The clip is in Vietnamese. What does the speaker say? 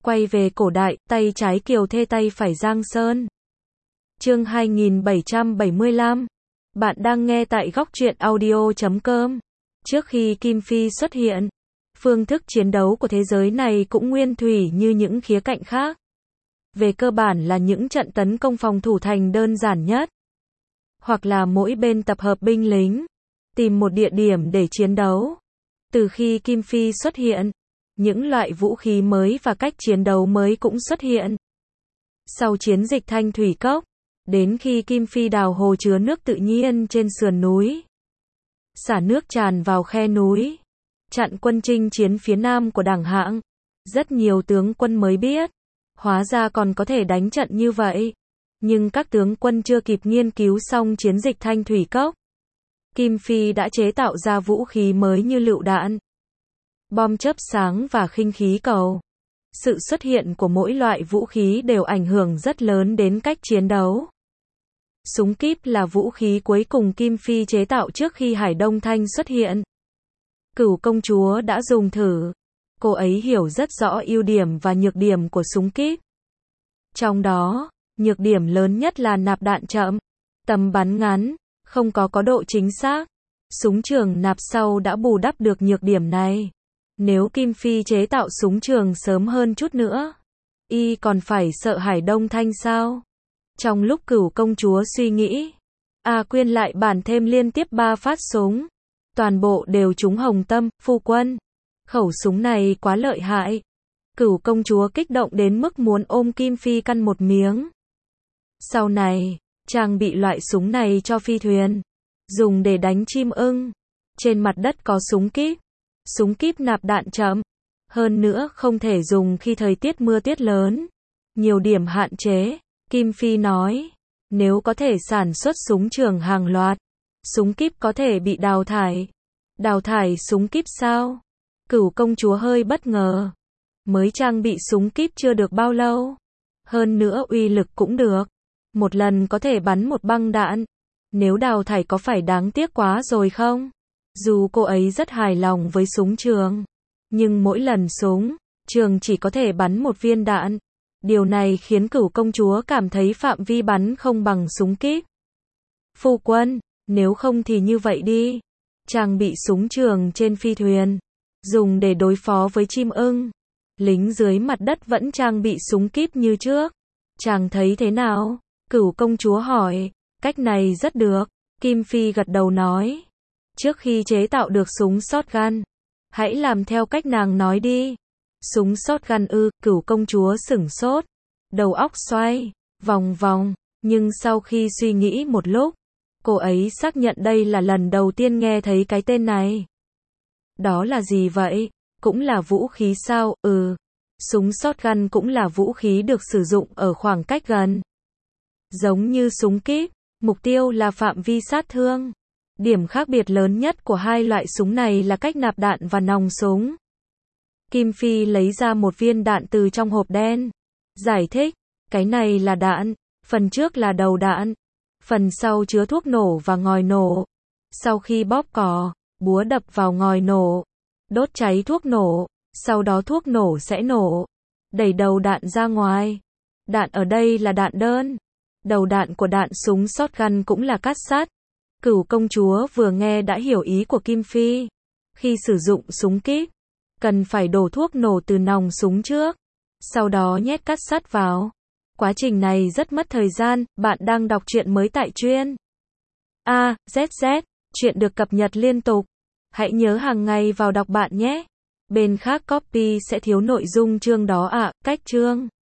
Quay về cổ đại, tay trái Kiều Thê tay phải Giang Sơn. Chương 2775. Bạn đang nghe tại góc truyện audio.com. Trước khi Kim Phi xuất hiện, phương thức chiến đấu của thế giới này cũng nguyên thủy như những khía cạnh khác. Về cơ bản là những trận tấn công phòng thủ thành đơn giản nhất. Hoặc là mỗi bên tập hợp binh lính, tìm một địa điểm để chiến đấu. Từ khi Kim Phi xuất hiện, những loại vũ khí mới và cách chiến đấu mới cũng xuất hiện. Sau chiến dịch Thanh Thủy Cốc, đến khi Kim Phi đào hồ chứa nước tự nhiên trên sườn núi, xả nước tràn vào khe núi, chặn quân chinh chiến phía nam của Đảng Hạng, rất nhiều tướng quân mới biết, hóa ra còn có thể đánh trận như vậy. Nhưng các tướng quân chưa kịp nghiên cứu xong chiến dịch Thanh Thủy Cốc, Kim Phi đã chế tạo ra vũ khí mới như lựu đạn, bom chớp sáng và khinh khí cầu. Sự xuất hiện của mỗi loại vũ khí đều ảnh hưởng rất lớn đến cách chiến đấu. Súng kíp là vũ khí cuối cùng Kim Phi chế tạo trước khi Hải Đông Thanh xuất hiện. Cửu công chúa đã dùng thử. Cô ấy hiểu rất rõ ưu điểm và nhược điểm của súng kíp. Trong đó, nhược điểm lớn nhất là nạp đạn chậm, tầm bắn ngắn, không có độ chính xác. Súng trường nạp sau đã bù đắp được nhược điểm này. Nếu Kim Phi chế tạo súng trường sớm hơn chút nữa, y còn phải sợ Hải Đông Thanh sao? Trong lúc Cửu công chúa suy nghĩ, A Quyên lại bản thêm liên tiếp 3 phát súng. Toàn bộ đều trúng hồng tâm, phu quân. Khẩu súng này quá lợi hại. Cửu công chúa kích động đến mức muốn ôm Kim Phi căn một miếng. Sau này, trang bị loại súng này cho phi thuyền, dùng để đánh chim ưng. Trên mặt đất có súng kíp. Súng kíp nạp đạn chậm. Hơn nữa không thể dùng khi thời tiết mưa tuyết lớn. Nhiều điểm hạn chế. Kim Phi nói, nếu có thể sản xuất súng trường hàng loạt, súng kíp có thể bị đào thải. Đào thải súng kíp sao? Cửu công chúa hơi bất ngờ. Mới trang bị súng kíp chưa được bao lâu. Hơn nữa uy lực cũng được. Một lần có thể bắn một băng đạn. Nếu đào thải có phải đáng tiếc quá rồi không? Dù cô ấy rất hài lòng với súng trường, nhưng mỗi lần súng trường chỉ có thể bắn một viên đạn. Điều này khiến Cửu công chúa cảm thấy phạm vi bắn không bằng súng kíp. Phu quân, nếu không thì như vậy đi. Trang bị súng trường trên phi thuyền, dùng để đối phó với chim ưng. Lính dưới mặt đất vẫn trang bị súng kíp như trước. Chàng thấy thế nào? Cửu công chúa hỏi. Cách này rất được. Kim Phi gật đầu nói. Trước khi chế tạo được súng shotgun, hãy làm theo cách nàng nói đi. Súng shotgun ư? Cửu công chúa sửng sốt, đầu óc xoay vòng vòng, nhưng sau khi suy nghĩ một lúc, cô ấy xác nhận đây là lần đầu tiên nghe thấy cái tên này. Đó là gì vậy? Cũng là vũ khí sao? Ừ. Súng shotgun cũng là vũ khí được sử dụng ở khoảng cách gần. Giống như súng kíp, mục tiêu là phạm vi sát thương. Điểm khác biệt lớn nhất của hai loại súng này là cách nạp đạn và nòng súng. Kim Phi lấy ra một viên đạn từ trong hộp đen. Giải thích, cái này là đạn, phần trước là đầu đạn, phần sau chứa thuốc nổ và ngòi nổ. Sau khi bóp cò, búa đập vào ngòi nổ, đốt cháy thuốc nổ, sau đó thuốc nổ sẽ nổ, đẩy đầu đạn ra ngoài. Đạn ở đây là đạn đơn. Đầu đạn của đạn súng shotgun cũng là cát sắt. Cửu công chúa vừa nghe đã hiểu ý của Kim Phi. Khi sử dụng súng kíp, cần phải đổ thuốc nổ từ nòng súng trước, sau đó nhét cát sắt vào. Quá trình này rất mất thời gian. Bạn đang đọc truyện mới tại truyện AZZ, truyện được cập nhật liên tục. Hãy nhớ hàng ngày vào đọc bạn nhé. Bên khác copy sẽ thiếu nội dung chương đó ạ. Cách chương